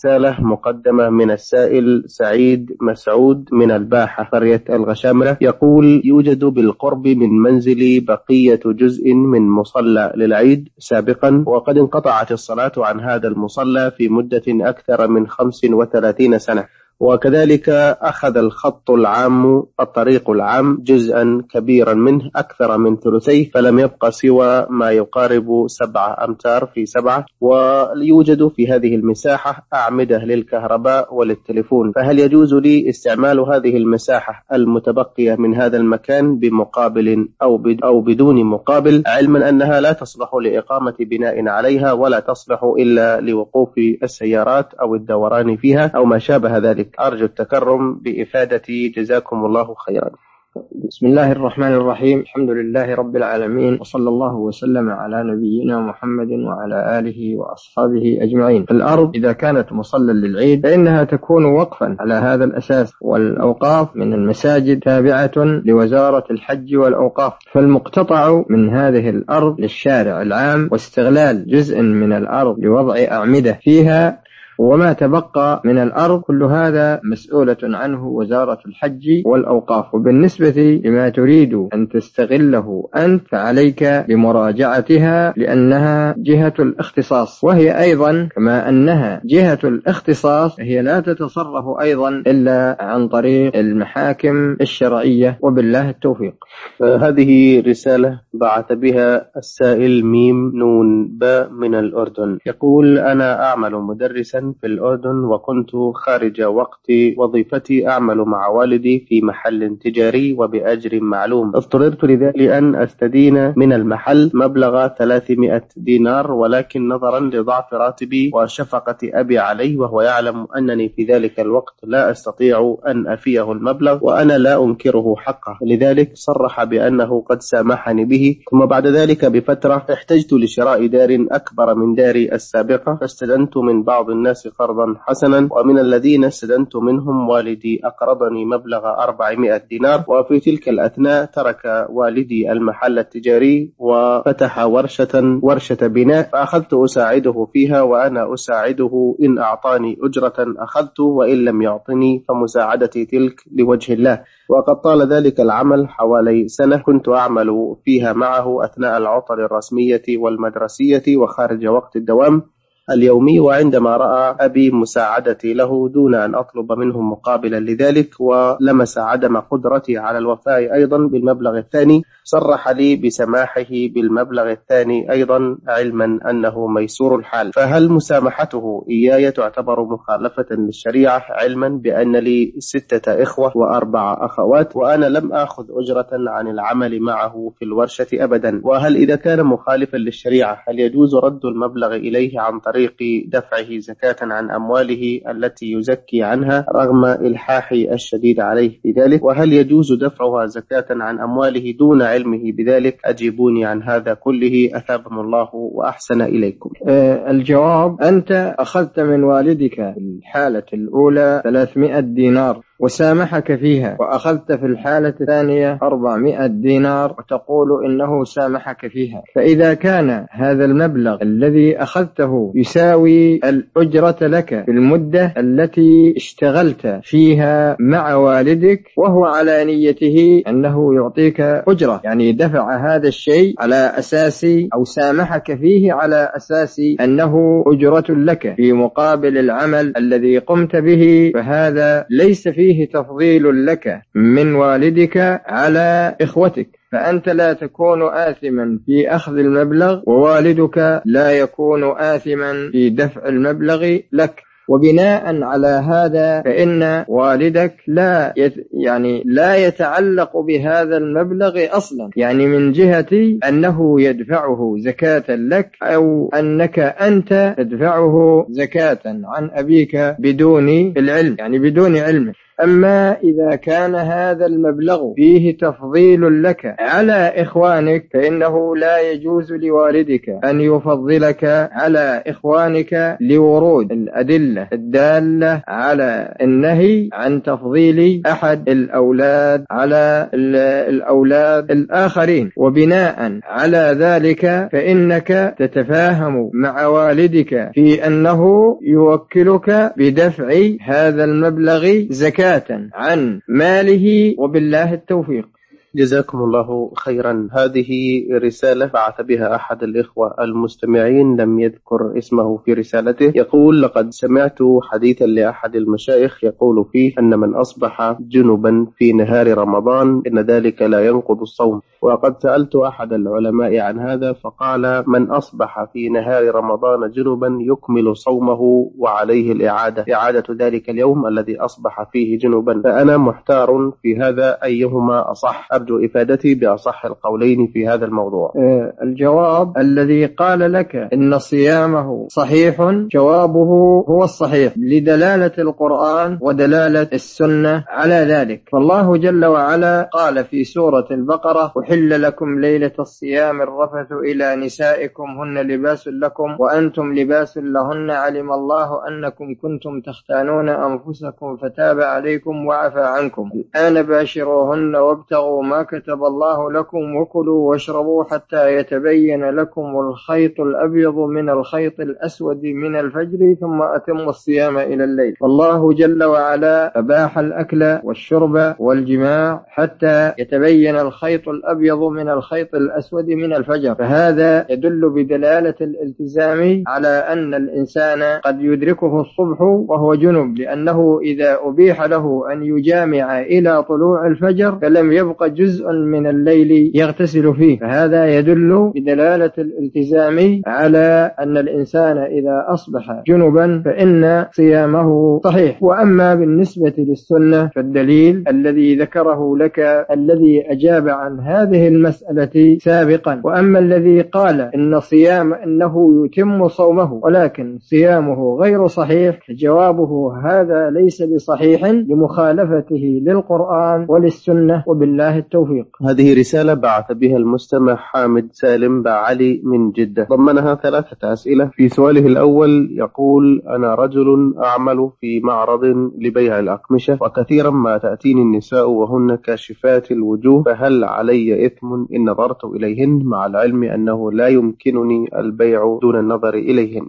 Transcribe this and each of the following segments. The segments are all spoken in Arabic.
رسالة مقدمة من السائل سعيد مسعود من الباحة قرية الغشامرة، يقول: يوجد بالقرب من منزلي بقية جزء من مصلى للعيد سابقا، وقد انقطعت الصلاة عن هذا المصلى في مدة أكثر من 35 سنة، وكذلك أخذ الخط العام الطريق العام جزءا كبيرا منه أكثر من ثلثيه، فلم يبقى سوى ما يقارب 7 أمتار في 7، ويوجد في هذه المساحة أعمدة للكهرباء وللتليفون، فهل يجوز لي استعمال هذه المساحة المتبقية من هذا المكان بمقابل أو بدون مقابل، علما أنها لا تصلح لإقامة بناء عليها ولا تصلح إلا لوقوف السيارات أو الدوران فيها أو ما شابه ذلك؟ أرجو التكرم بإفادتي، جزاكم الله خيرا. بسم الله الرحمن الرحيم، الحمد لله رب العالمين، وصلى الله وسلم على نبينا محمد وعلى آله وأصحابه أجمعين. الأرض إذا كانت مصلى للعيد فإنها تكون وقفا على هذا الأساس، والأوقاف من المساجد تابعة لوزارة الحج والأوقاف، فالمقتطع من هذه الأرض للشارع العام واستغلال جزء من الأرض لوضع أعمدة فيها، وما تبقى من الأرض كل هذا مسؤولة عنه وزارة الحج والأوقاف. وبالنسبة لما تريد أن تستغله أنت فعليك بمراجعتها، لأنها جهة الاختصاص، وهي أيضا كما أنها جهة الاختصاص هي لا تتصرف أيضا إلا عن طريق المحاكم الشرعية، وبالله التوفيق. هذه رسالة بعث بها السائل ميم نون باء من الأردن، يقول: أنا أعمل مدرسا في الأردن، وكنت خارج وقت وظيفتي أعمل مع والدي في محل تجاري وبأجر معلوم. اضطررت لذلك أن أستدين من المحل مبلغ 300 دينار، ولكن نظرا لضعف راتبي وشفقة أبي عليه، وهو يعلم أنني في ذلك الوقت لا أستطيع أن أفيه المبلغ وأنا لا أنكره حقه، لذلك صرح بأنه قد سامحني به. ثم بعد ذلك بفترة احتجت لشراء دار أكبر من داري السابقة، فاستدنت من بعض الناس قرضا حسنا، ومن الذين استدنت منهم والدي أقرضني مبلغ 400 دينار. وفي تلك الأثناء ترك والدي المحل التجاري وفتح ورشة بناء، فأخذت أساعده فيها، وأنا أساعده إن أعطاني أجرة أخذت، وإن لم يعطني فمساعدتي تلك لوجه الله. وقد طال ذلك العمل حوالي سنة، كنت أعمل فيها معه أثناء العطل الرسمية والمدرسية وخارج وقت الدوام اليومي. وعندما رأى أبي مساعدتي له دون أن أطلب منه مقابلا لذلك، ولمس عدم قدرتي على الوفاء أيضا بالمبلغ الثاني، صرح لي بسماحه بالمبلغ الثاني أيضا، علما أنه ميسور الحال، فهل مسامحته إياي تعتبر مخالفة للشريعة، علما بأن لي 6 إخوة و4 أخوات، وأنا لم أخذ أجرة عن العمل معه في الورشة أبدا؟ وهل إذا كان مخالفا للشريعة هل يجوز رد المبلغ إليه عن طريق دفعه زكاة عن أمواله التي يزكي عنها رغم إلحاحي الشديد عليه في ذلك؟ وهل يجوز دفعها زكاة عن أمواله دون علمه بذلك؟ أجيبوني عن هذا كله، أثابكم الله وأحسن إليكم. الجواب: أنت أخذت من والدك في الحالة الأولى 300 دينار وسامحك فيها، وأخذت في الحالة الثانية 400 دينار وتقول إنه سامحك فيها، فإذا كان هذا المبلغ الذي أخذته يساوي الأجرة لك في المدة التي اشتغلت فيها مع والدك، وهو على نيته أنه يعطيك أجرة، يعني دفع هذا الشيء على أساس أو سامحك فيه على أساس أنه أجرة لك في مقابل العمل الذي قمت به، فهذا ليس فيه تفضيل لك من والدك على إخوتك، فأنت لا تكون آثما في أخذ المبلغ، ووالدك لا يكون آثما في دفع المبلغ لك. وبناء على هذا فإن والدك لا يتعلق بهذا المبلغ أصلا، يعني من جهة أنه يدفعه زكاة لك، أو أنك أنت تدفعه زكاة عن أبيك بدون العلم، يعني بدون علمه. أما إذا كان هذا المبلغ فيه تفضيل لك على إخوانك فإنه لا يجوز لوالدك أن يفضلك على إخوانك لورود الأدلة الدالة على النهي عن تفضيل أحد الأولاد على الأولاد الآخرين. وبناء على ذلك فإنك تتفاهم مع والدك في أنه يوكلك بدفع هذا المبلغ زكاة عن ماله، وبالله التوفيق. جزاكم الله خيرا. هذه رسالة بعث بها أحد الإخوة المستمعين لم يذكر اسمه في رسالته. يقول: لقد سمعت حديثا لأحد المشايخ يقول فيه أن من أصبح جنبا في نهار رمضان إن ذلك لا ينقض الصوم. وقد سألت أحد العلماء عن هذا فقال: من أصبح في نهار رمضان جنبا يكمل صومه وعليه إعادة ذلك اليوم الذي أصبح فيه جنبا. فأنا محتار في هذا، أيهما أصح؟ أرجو إفادتي بأصح القولين في هذا الموضوع. الجواب: الذي قال لك إن صيامه صحيح جوابه هو الصحيح لدلالة القرآن ودلالة السنة على ذلك. فالله جل وعلا قال في سورة البقرة: أحل لكم ليلة الصيام الرفث إلى نسائكم هن لباس لكم وأنتم لباس لهن علم الله أنكم كنتم تختانون أنفسكم فتاب عليكم وعفى عنكم الآن باشروهن وابتغوا ما كتب الله لكم وكلوا واشربوا حتى يتبين لكم الخيط الأبيض من الخيط الأسود من الفجر ثم أتموا الصيام إلى الليل. والله جل وعلا أباح الأكل والشرب والجماع حتى يتبين الخيط الأبيض من الخيط الأسود من الفجر. فهذا يدل بدلالة الالتزام على أن الإنسان قد يدركه الصبح وهو جنب، لأنه إذا أبيح له أن يجامع إلى طلوع الفجر فلم يبق جزء من الليل يغتسل فيه. فهذا يدل بدلالة الالتزام على أن الإنسان إذا أصبح جنبا فإن صيامه صحيح. وأما بالنسبة للسنة فالدليل الذي ذكره لك الذي أجاب عن هذه المسألة سابقا. وأما الذي قال إن صيام إنه يتم صومه ولكن صيامه غير صحيح جوابه هذا ليس بصحيح لمخالفته للقرآن وللسنة، وبالله التوفيق. هذه رسالة بعث بها المستمع حامد سالم بعلي من جدة، ضمنها 3 أسئلة. في سؤاله الأول يقول: أنا رجل أعمل في معرض لبيع الأقمشة وكثيرا ما تأتيني النساء وهن كاشفات الوجوه، فهل علي إثم إن نظرت إليهن مع العلم أنه لا يمكنني البيع دون النظر إليهن؟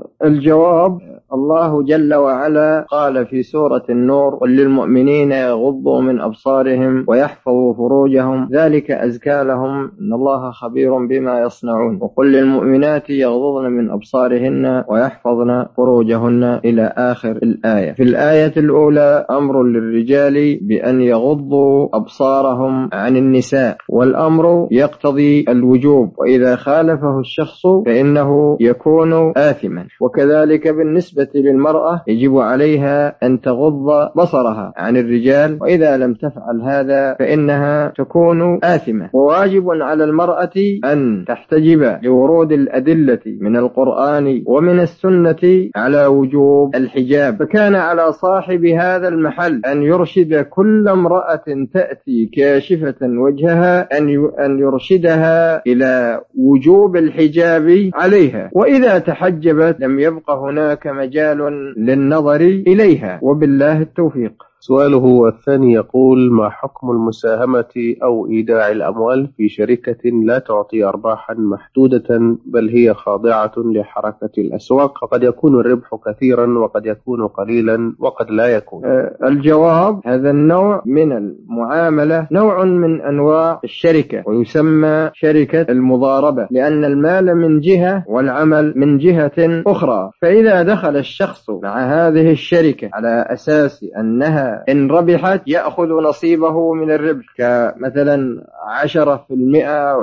الجواب: الله جل وعلا قال في سورة النور: قل للمؤمنين يغضوا من أبصارهم ويحفظوا فروجهم ذلك أزكى لهم إن الله خبير بما يصنعون. وقل للمؤمنات يغضضن من أبصارهن ويحفظن فروجهن إلى آخر الآية. في الآية الأولى أمر للرجال بأن يغضوا أبصارهم عن النساء، والأمر يقتضي الوجوب، وإذا خالفه الشخص فإنه يكون آثما. وكذلك بالنسبة للمرأة يجب عليها أن تغض بصرها عن الرجال، وإذا لم تفعل هذا فإنها تكون آثمة. وواجب على المرأة أن تحتجب لورود الأدلة من القرآن ومن السنة على وجوب الحجاب. فكان على صاحب هذا المحل أن يرشد كل امرأة تأتي كاشفة وجهها أن يرشدها إلى وجوب الحجاب عليها، وإذا تحجبت لم يبق هناك مجال للنظر إليها، وبالله التوفيق. سؤاله الثاني يقول: ما حكم المساهمة أو إيداع الأموال في شركة لا تعطي أرباحا محدودة بل هي خاضعة لحركة الأسواق، وقد يكون الربح كثيرا وقد يكون قليلا وقد لا يكون؟ الجواب: هذا النوع من المعاملة نوع من أنواع الشركة، ويسمى شركة المضاربة، لأن المال من جهة والعمل من جهة أخرى. فإذا دخل الشخص مع هذه الشركة على أساس أنها إن ربحت يأخذ نصيبه من الربح، كمثلا 10% أو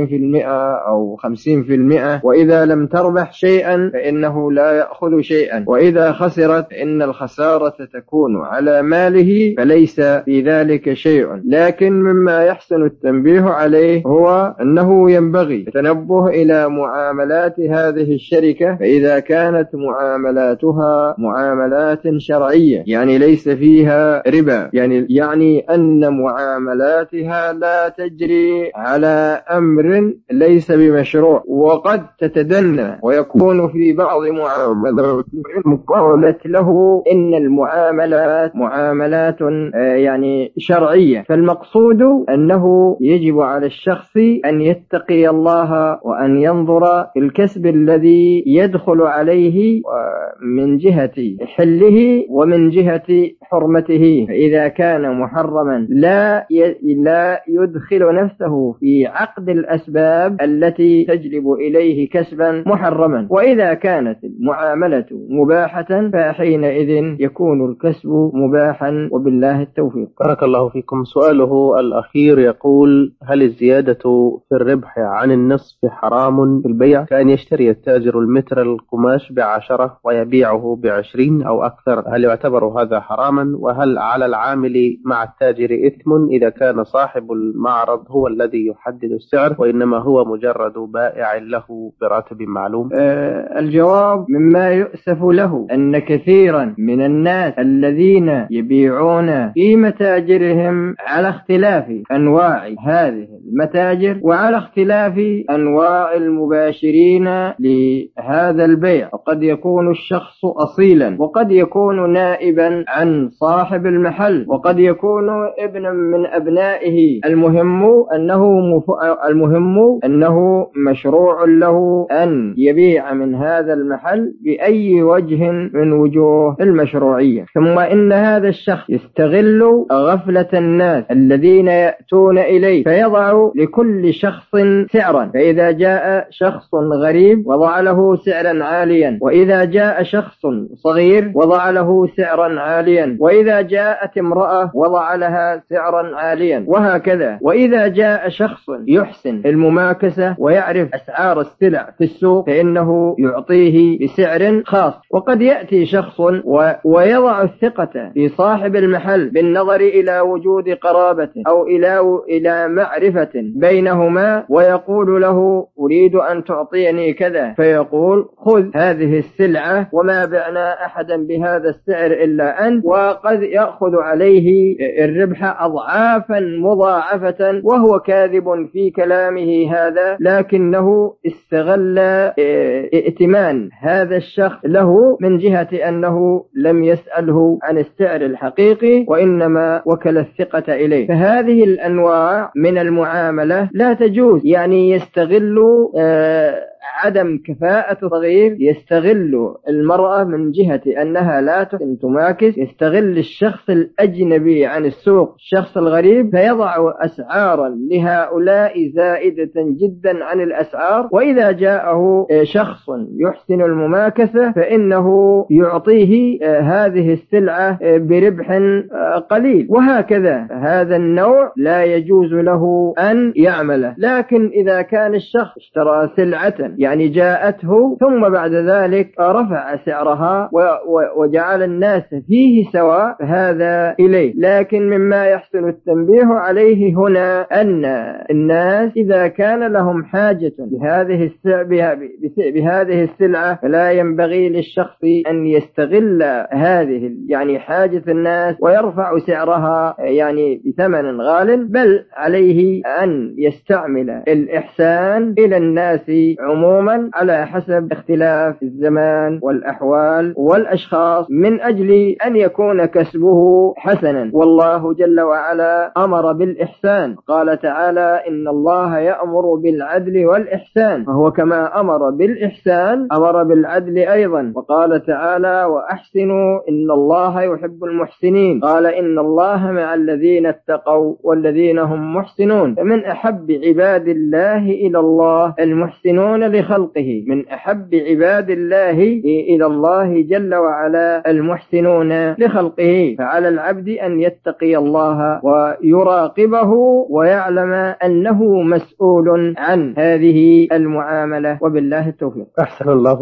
20% أو 50%، وإذا لم تربح شيئا فإنه لا يأخذ شيئا، وإذا خسرت فإن الخسارة تكون على ماله فليس في ذلك شيء. لكن مما يحسن التنبيه عليه هو أنه ينبغي التنبه إلى معاملات هذه الشركة، فإذا كانت معاملاتها معاملات شرعية يعني ليس فيها فيها ربا، يعني أن معاملاتها لا تجري على أمر ليس بمشروع، وقد تتدنى ويكون في بعض معاملات قالت له إن المعاملات معاملات يعني شرعية. فالمقصود أنه يجب على الشخص أن يتقي الله وأن ينظر في الكسب الذي يدخل عليه من جهة حله ومن جهة حرمته. فإذا كان محرما لا يدخل نفسه في عقد الأسباب التي تجلب إليه كسبا محرما. وإذا كانت المعاملة مباحة فحينئذ يكون الكسب مباحا، وبالله التوفيق. بارك الله فيكم. سؤاله الأخير يقول: هل الزيادة في الربح عن النصف حرام في البيع، كأن يشتري التاجر المتر القماش ب10 ويبيعه ب20 أو أكثر؟ هل يعتبر هذا حراما؟ وهل على العامل مع التاجر إثم إذا كان صاحب المعرض هو الذي يحدد السعر وإنما هو مجرد بائع له براتب معلوم؟ الجواب: مما يؤسف له أن كثيرا من الناس الذين يبيعون في متاجرهم على اختلاف أنواع هذه المتاجر وعلى اختلاف أنواع المباشرين لهذا البيع، وقد يكون الشخص أصيلا، وقد يكون نائبا عن صاحب المحل، وقد يكون ابنا من أبنائه. المهم أنه مشروع له أن يبيع من هذا المحل بأي وجه من وجوه المشروعية. ثم إن هذا الشخص يستغل غفلة الناس الذين يأتون إليه فيضع لكل شخص سعرا، فإذا جاء شخص غريب وضع له سعرا عاليا، وإذا جاء شخص صغير وضع له سعرا عاليا، وإذا جاءت امرأة وضع لها سعرا عاليا، وهكذا. وإذا جاء شخص يحسن المماكسة ويعرف أسعار السلع في السوق فإنه يعطيه بسعر خاص. وقد يأتي شخص ويضع الثقة في صاحب المحل بالنظر إلى وجود قرابة أو إلى معرفة بينهما، ويقول له: أريد أن تعطيني كذا، فيقول: خذ هذه السلعة وما بعنا أحدا بهذا السعر إلا أنت، وقد يأخذ عليه الربح أضعافا مضاعفة، وهو كاذب في كلامه هذا، لكنه استغل ائتمان هذا الشخص له من جهة أنه لم يسأله عن السعر الحقيقي وإنما وكل الثقة إليه. فهذه الأنواع من المعاملة لا تجوز، يعني يستغل عدم كفاءة صغير، يستغل المرأة من جهة أنها لا تماكس، يستغل الشخص الأجنبي عن السوق، الشخص الغريب، فيضع أسعارا لهؤلاء زائدة جدا عن الأسعار، وإذا جاءه شخص يحسن المماكسة فإنه يعطيه هذه السلعة بربح قليل، وهكذا. هذا النوع لا يجوز له أن يعمله. لكن إذا كان الشخص اشترى سلعة يعني جاءته ثم بعد ذلك رفع سعرها وجعل الناس فيه سواء، هذا إليه. لكن مما يحسن التنبيه عليه هنا أن الناس إذا كان لهم حاجة بهذه السلعة فلا ينبغي للشخص أن يستغل هذه يعني حاجة الناس ويرفع سعرها يعني بثمن غال، بل عليه أن يستعمل الإحسان إلى الناس عموما على حسب اختلاف الزمان والأحوال والأشخاص من أجل أن يكون كسبه حسنا. والله جل وعلا أمر بالإحسان، قال تعالى: إن الله يأمر بالعدل والإحسان، فهو كما أمر بالإحسان أمر بالعدل أيضا. وقال تعالى: وأحسنوا إن الله يحب المحسنين، قال: إن الله مع الذين اتقوا والذين هم محسنون. فمن أحب عباد الله إلى الله المحسنون لخلقه، من أحب عباد الله إلى الله جل وعلا المحسنون لخلقه. فعلى العبد أن يتقي الله ويراقبه ويعلم أنه مسؤول عن هذه المعاملة، وبالله التوفيق. أحسن الله